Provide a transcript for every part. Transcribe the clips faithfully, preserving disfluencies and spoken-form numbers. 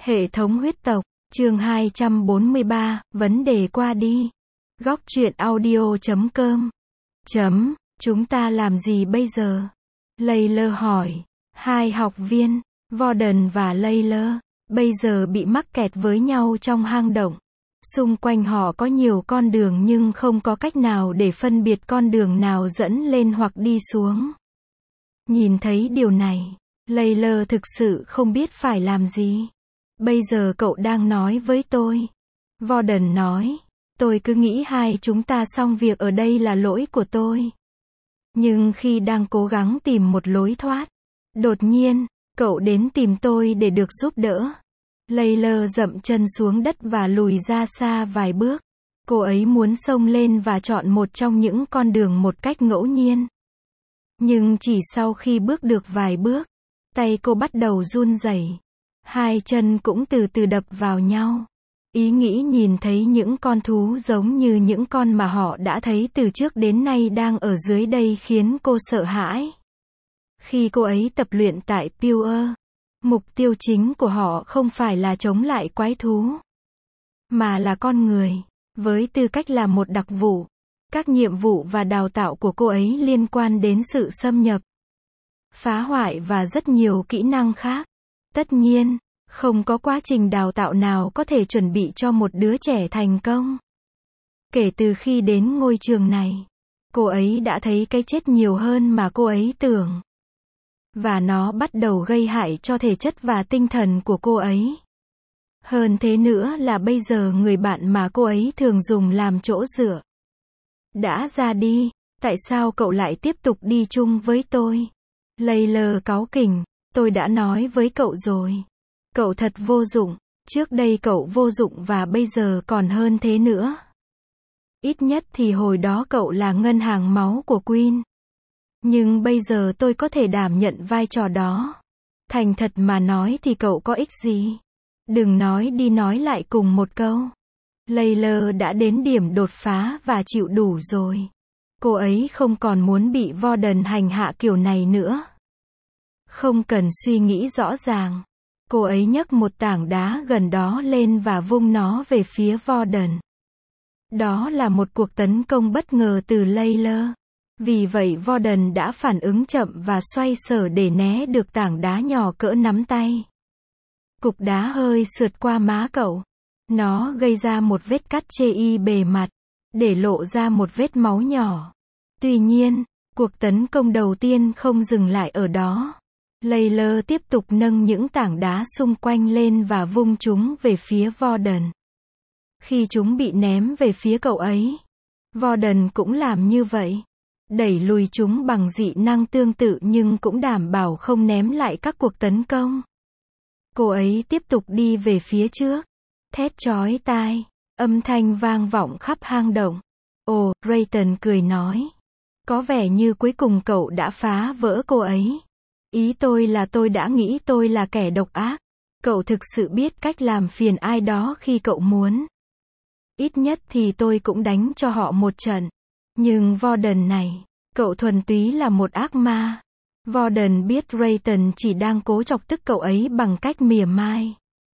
Hệ thống huyết tộc, chương hai trăm bốn mươi ba, vấn đề qua đi. Góc truyện audio chấm com. Chấm, chúng ta làm gì bây giờ? Layla hỏi. Hai học viên, Warden và Layla, bây giờ bị mắc kẹt với nhau trong hang động. Xung quanh họ có nhiều con đường nhưng không có cách nào để phân biệt con đường nào dẫn lên hoặc đi xuống. Nhìn thấy điều này, Layla thực sự không biết phải làm gì. Bây giờ cậu đang nói với tôi. Warden nói. Tôi cứ nghĩ hai chúng ta xong việc ở đây là lỗi của tôi. Nhưng khi đang cố gắng tìm một lối thoát, đột nhiên, cậu đến tìm tôi để được giúp đỡ. Layla dậm chân xuống đất và lùi ra xa vài bước. Cô ấy muốn xông lên và chọn một trong những con đường một cách ngẫu nhiên. Nhưng chỉ sau khi bước được vài bước, tay cô bắt đầu run rẩy. Hai chân cũng từ từ đập vào nhau. Ý nghĩ nhìn thấy những con thú giống như những con mà họ đã thấy từ trước đến nay đang ở dưới đây khiến cô sợ hãi. Khi cô ấy tập luyện tại Pure, mục tiêu chính của họ không phải là chống lại quái thú, mà là con người. Với tư cách là một đặc vụ, các nhiệm vụ và đào tạo của cô ấy liên quan đến sự xâm nhập, phá hoại và rất nhiều kỹ năng khác. Tất nhiên, không có quá trình đào tạo nào có thể chuẩn bị cho một đứa trẻ thành công. Kể từ khi đến ngôi trường này, cô ấy đã thấy cái chết nhiều hơn mà cô ấy tưởng. Và nó bắt đầu gây hại cho thể chất và tinh thần của cô ấy. Hơn thế nữa là bây giờ người bạn mà cô ấy thường dùng làm chỗ dựa đã ra đi. Tại sao cậu lại tiếp tục đi chung với tôi? Layla cáu kỉnh. Tôi đã nói với cậu rồi. Cậu thật vô dụng. Trước đây cậu vô dụng và bây giờ còn hơn thế nữa. Ít nhất thì hồi đó cậu là ngân hàng máu của Queen. Nhưng bây giờ tôi có thể đảm nhận vai trò đó. Thành thật mà nói thì cậu có ích gì? Đừng nói đi nói lại cùng một câu. Layla đã đến điểm đột phá và chịu đủ rồi. Cô ấy không còn muốn bị Warden hành hạ kiểu này nữa. Không cần suy nghĩ rõ ràng. Cô ấy nhấc một tảng đá gần đó lên và vung nó về phía Warden. Đó là một cuộc tấn công bất ngờ từ Layla. Vì vậy Warden đã phản ứng chậm và xoay sở để né được tảng đá nhỏ cỡ nắm tay. Cục đá hơi sượt qua má cậu. Nó gây ra một vết cắt chê bề mặt, để lộ ra một vết máu nhỏ. Tuy nhiên, cuộc tấn công đầu tiên không dừng lại ở đó. Layla tiếp tục nâng những tảng đá xung quanh lên và vung chúng về phía Warden. Khi chúng bị ném về phía cậu ấy, Warden cũng làm như vậy. Đẩy lùi chúng bằng dị năng tương tự nhưng cũng đảm bảo không ném lại các cuộc tấn công. Cô ấy tiếp tục đi về phía trước. Thét chói tai. Âm thanh vang vọng khắp hang động. Ồ, Rayton cười nói. Có vẻ như cuối cùng cậu đã phá vỡ cô ấy. Ý tôi là tôi đã nghĩ tôi là kẻ độc ác. Cậu thực sự biết cách làm phiền ai đó khi cậu muốn. Ít nhất thì tôi cũng đánh cho họ một trận. Nhưng Warden này, cậu thuần túy là một ác ma. Warden biết Rayton chỉ đang cố chọc tức cậu ấy bằng cách mỉa mai.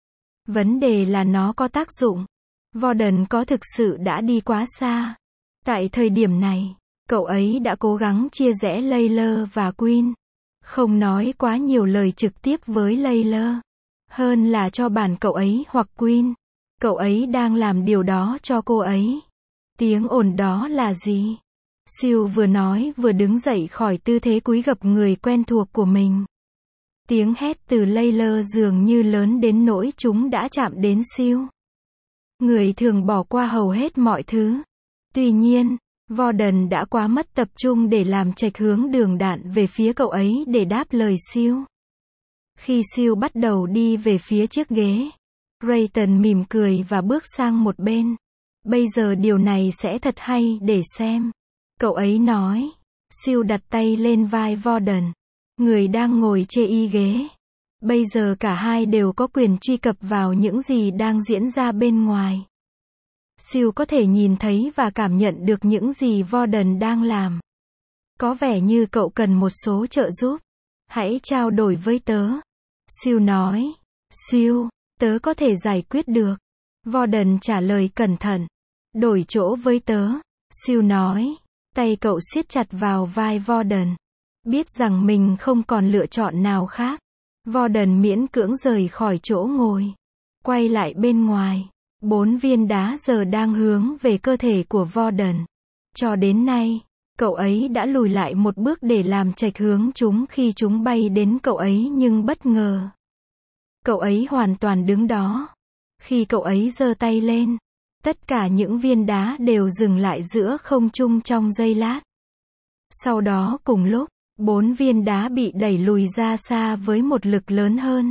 Vấn đề là nó có tác dụng. Warden có thực sự đã đi quá xa. Tại thời điểm này, cậu ấy đã cố gắng chia rẽ Layla và Queen. Không nói quá nhiều lời trực tiếp với Layla. Hơn là cho bản cậu ấy hoặc Queen. Cậu ấy đang làm điều đó cho cô ấy. Tiếng ồn đó là gì? Siêu vừa nói vừa đứng dậy khỏi tư thế cúi gập người quen thuộc của mình. Tiếng hét từ Layla dường như lớn đến nỗi chúng đã chạm đến Siêu. Người thường bỏ qua hầu hết mọi thứ. Tuy nhiên, Warden đã quá mất tập trung để làm chệch hướng đường đạn về phía cậu ấy để đáp lời Siêu. Khi Siêu bắt đầu đi về phía chiếc ghế, Rayton mỉm cười và bước sang một bên. Bây giờ điều này sẽ thật hay để xem. Cậu ấy nói. Siêu đặt tay lên vai Warden, người đang ngồi chê y ghế. Bây giờ cả hai đều có quyền truy cập vào những gì đang diễn ra bên ngoài. Siêu có thể nhìn thấy và cảm nhận được những gì Warden đang làm. Có vẻ như cậu cần một số trợ giúp. Hãy trao đổi với tớ. Siêu nói. Siêu, Tớ có thể giải quyết được. Warden trả lời cẩn thận. Đổi chỗ với tớ. Siêu nói. Tay cậu siết chặt vào vai Warden. Biết rằng mình không còn lựa chọn nào khác. Warden miễn cưỡng rời khỏi chỗ ngồi. Quay lại bên ngoài. Bốn viên đá giờ đang hướng về cơ thể của Warden. Cho đến nay, cậu ấy đã lùi lại một bước để làm chệch hướng chúng khi chúng bay đến cậu ấy nhưng bất ngờ. Cậu ấy hoàn toàn đứng đó. Khi cậu ấy giơ tay lên, tất cả những viên đá đều dừng lại giữa không trung trong giây lát. Sau đó cùng lúc, bốn viên đá bị đẩy lùi ra xa với một lực lớn hơn.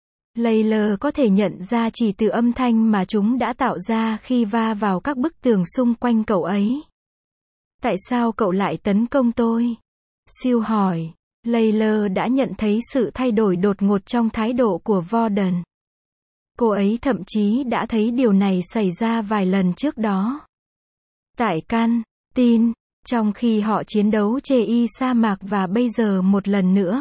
Layla có thể nhận ra chỉ từ âm thanh mà chúng đã tạo ra khi va vào các bức tường xung quanh cậu ấy. Tại sao cậu lại tấn công tôi? Siêu hỏi. Layla đã nhận thấy sự thay đổi đột ngột trong thái độ của Warden. Cô ấy thậm chí đã thấy điều này xảy ra vài lần trước đó. Tại Can Tin, trong khi họ chiến đấu chê y sa mạc và bây giờ một lần nữa.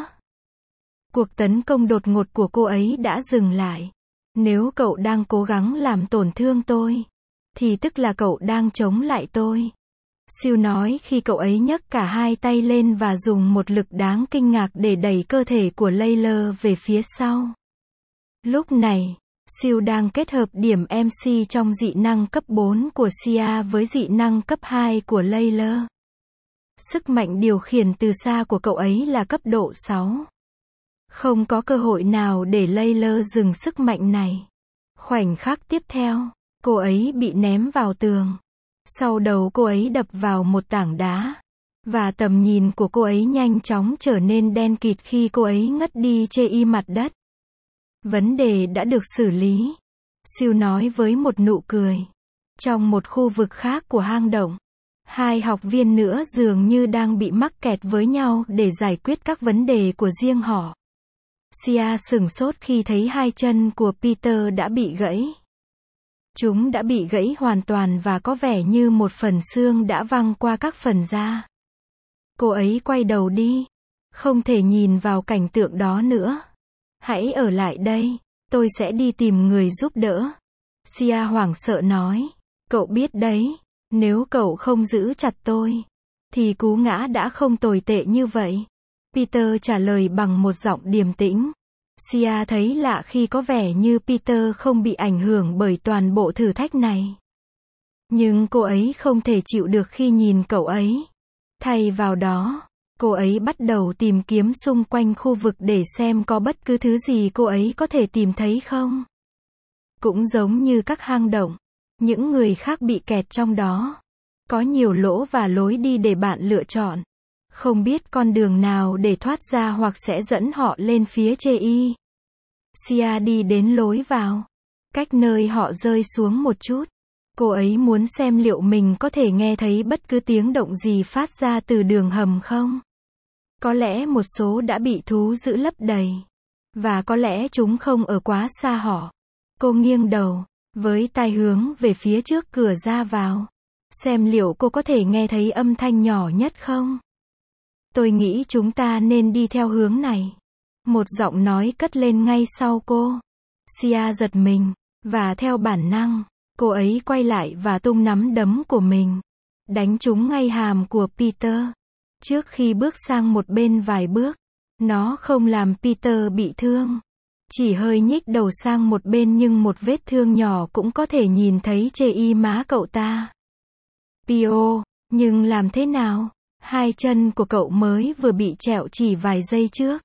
Cuộc tấn công đột ngột của cô ấy đã dừng lại. Nếu cậu đang cố gắng làm tổn thương tôi, thì tức là cậu đang chống lại tôi. Siêu nói khi cậu ấy nhấc cả hai tay lên và dùng một lực đáng kinh ngạc để đẩy cơ thể của Layla về phía sau. Lúc này, Siêu đang kết hợp điểm em xê trong dị năng cấp bốn của Sia với dị năng cấp hai của Layla. Sức mạnh điều khiển từ xa của cậu ấy là cấp độ sáu. Không có cơ hội nào để Layla dừng sức mạnh này. Khoảnh khắc tiếp theo, cô ấy bị ném vào tường. Sau đầu cô ấy đập vào một tảng đá. Và tầm nhìn của cô ấy nhanh chóng trở nên đen kịt khi cô ấy ngất đi chê y mặt đất. Vấn đề đã được xử lý. Siêu nói với một nụ cười. Trong một khu vực khác của hang động, hai học viên nữa dường như đang bị mắc kẹt với nhau để giải quyết các vấn đề của riêng họ. Sia sửng sốt khi thấy hai chân của Peter đã bị gãy. Chúng đã bị gãy hoàn toàn và có vẻ như một phần xương đã văng qua các phần da. Cô ấy quay đầu đi. Không thể nhìn vào cảnh tượng đó nữa. Hãy ở lại đây. Tôi sẽ đi tìm người giúp đỡ. Sia hoảng sợ nói. Cậu biết đấy, nếu cậu không giữ chặt tôi, thì cú ngã đã không tồi tệ như vậy. Peter trả lời bằng một giọng điềm tĩnh. Sia thấy lạ khi có vẻ như Peter không bị ảnh hưởng bởi toàn bộ thử thách này. Nhưng cô ấy không thể chịu được khi nhìn cậu ấy. Thay vào đó, cô ấy bắt đầu tìm kiếm xung quanh khu vực để xem có bất cứ thứ gì cô ấy có thể tìm thấy không. Cũng giống như các hang động, những người khác bị kẹt trong đó. Có nhiều lỗ và lối đi để bạn lựa chọn. Không biết con đường nào để thoát ra hoặc sẽ dẫn họ lên phía chê y. Sia đi đến lối vào. Cách nơi họ rơi xuống một chút. Cô ấy muốn xem liệu mình có thể nghe thấy bất cứ tiếng động gì phát ra từ đường hầm không. Có lẽ một số đã bị thú dữ lấp đầy. Và có lẽ chúng không ở quá xa họ. Cô nghiêng đầu, với tai hướng về phía trước cửa ra vào. Xem liệu cô có thể nghe thấy âm thanh nhỏ nhất không. Tôi nghĩ chúng ta nên đi theo hướng này. Một giọng nói cất lên ngay sau cô. Sia giật mình, và theo bản năng, cô ấy quay lại và tung nắm đấm của mình. Đánh trúng ngay hàm của Peter. Trước khi bước sang một bên vài bước, nó không làm Peter bị thương. Chỉ hơi nhích đầu sang một bên nhưng một vết thương nhỏ cũng có thể nhìn thấy chê y má cậu ta. Pio, nhưng làm thế nào? Hai chân của cậu mới vừa bị trẹo chỉ vài giây trước.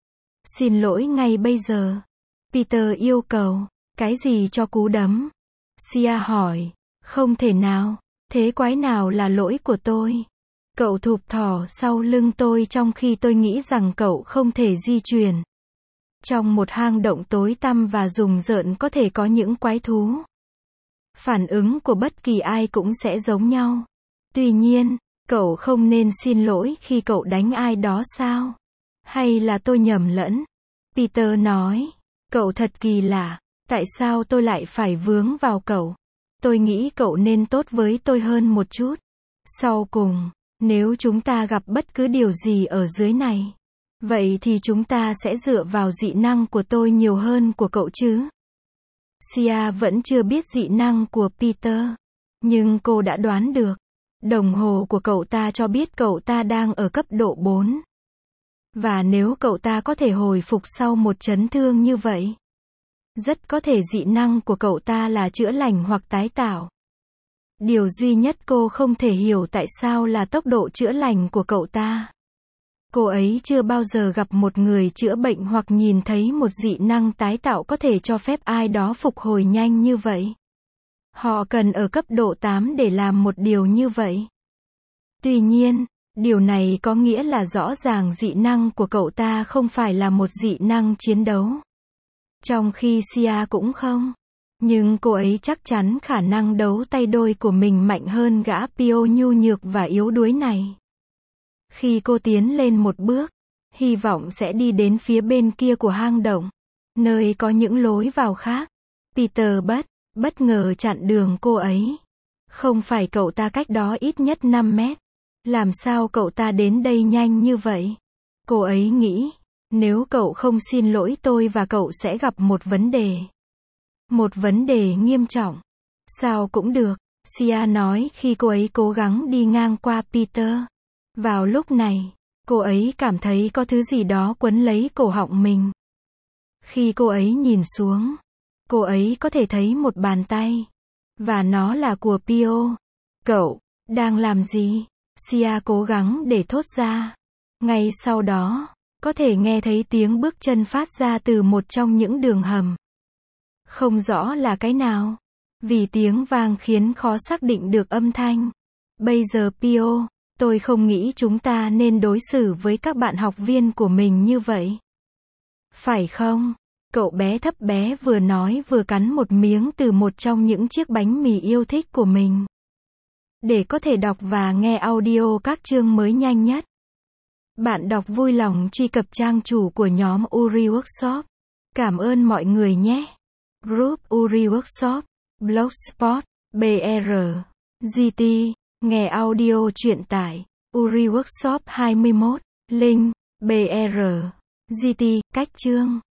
Xin lỗi ngay bây giờ. Peter yêu cầu. Cái gì cho cú đấm? Sia hỏi. Không thể nào. Thế quái nào là lỗi của tôi? Cậu thụp thò sau lưng tôi trong khi tôi nghĩ rằng cậu không thể di chuyển. Trong một hang động tối tăm và rùng rợn có thể có những quái thú. Phản ứng của bất kỳ ai cũng sẽ giống nhau. Tuy nhiên, cậu không nên xin lỗi khi cậu đánh ai đó sao? Hay là tôi nhầm lẫn? Peter nói. Cậu thật kỳ lạ. Tại sao tôi lại phải vướng vào cậu? Tôi nghĩ cậu nên tốt với tôi hơn một chút. Sau cùng, nếu chúng ta gặp bất cứ điều gì ở dưới này, vậy thì chúng ta sẽ dựa vào dị năng của tôi nhiều hơn của cậu chứ? Sia vẫn chưa biết dị năng của Peter. Nhưng cô đã đoán được. Đồng hồ của cậu ta cho biết cậu ta đang ở cấp độ bốn. Và nếu cậu ta có thể hồi phục sau một chấn thương như vậy, rất có thể dị năng của cậu ta là chữa lành hoặc tái tạo. Điều duy nhất cô không thể hiểu tại sao là tốc độ chữa lành của cậu ta. Cô ấy chưa bao giờ gặp một người chữa bệnh hoặc nhìn thấy một dị năng tái tạo có thể cho phép ai đó phục hồi nhanh như vậy. Họ cần ở cấp độ tám để làm một điều như vậy. Tuy nhiên, điều này có nghĩa là rõ ràng dị năng của cậu ta không phải là một dị năng chiến đấu. Trong khi Sia cũng không. Nhưng cô ấy chắc chắn khả năng đấu tay đôi của mình mạnh hơn gã Pio nhu nhược và yếu đuối này. Khi cô tiến lên một bước, hy vọng sẽ đi đến phía bên kia của hang động, nơi có những lối vào khác. Peter bất, bất ngờ chặn đường cô ấy. Không phải cậu ta cách đó ít nhất năm mét. Làm sao cậu ta đến đây nhanh như vậy? Cô ấy nghĩ, nếu cậu không xin lỗi tôi và cậu sẽ gặp một vấn đề. Một vấn đề nghiêm trọng. Sao cũng được, Sia nói khi cô ấy cố gắng đi ngang qua Peter. Vào lúc này, cô ấy cảm thấy có thứ gì đó quấn lấy cổ họng mình. Khi cô ấy nhìn xuống, cô ấy có thể thấy một bàn tay. Và nó là của Pio. Cậu, đang làm gì? Sia cố gắng để thốt ra. Ngay sau đó, có thể nghe thấy tiếng bước chân phát ra từ một trong những đường hầm. Không rõ là cái nào. Vì tiếng vang khiến khó xác định được âm thanh. Bây giờ Pio, tôi không nghĩ chúng ta nên đối xử với các bạn học viên của mình như vậy. Phải không? Cậu bé thấp bé vừa nói vừa cắn một miếng từ một trong những chiếc bánh mì yêu thích của mình. Để có thể đọc và nghe audio các chương mới nhanh nhất, bạn đọc vui lòng truy cập trang chủ của nhóm Uri Workshop. Cảm ơn mọi người nhé. Group Uri Workshop, Blogspot, bê rờ, giê tê, nghe audio truyện tải, Uri Workshop hai mươi mốt, link, bê rờ, giê tê, cách chương.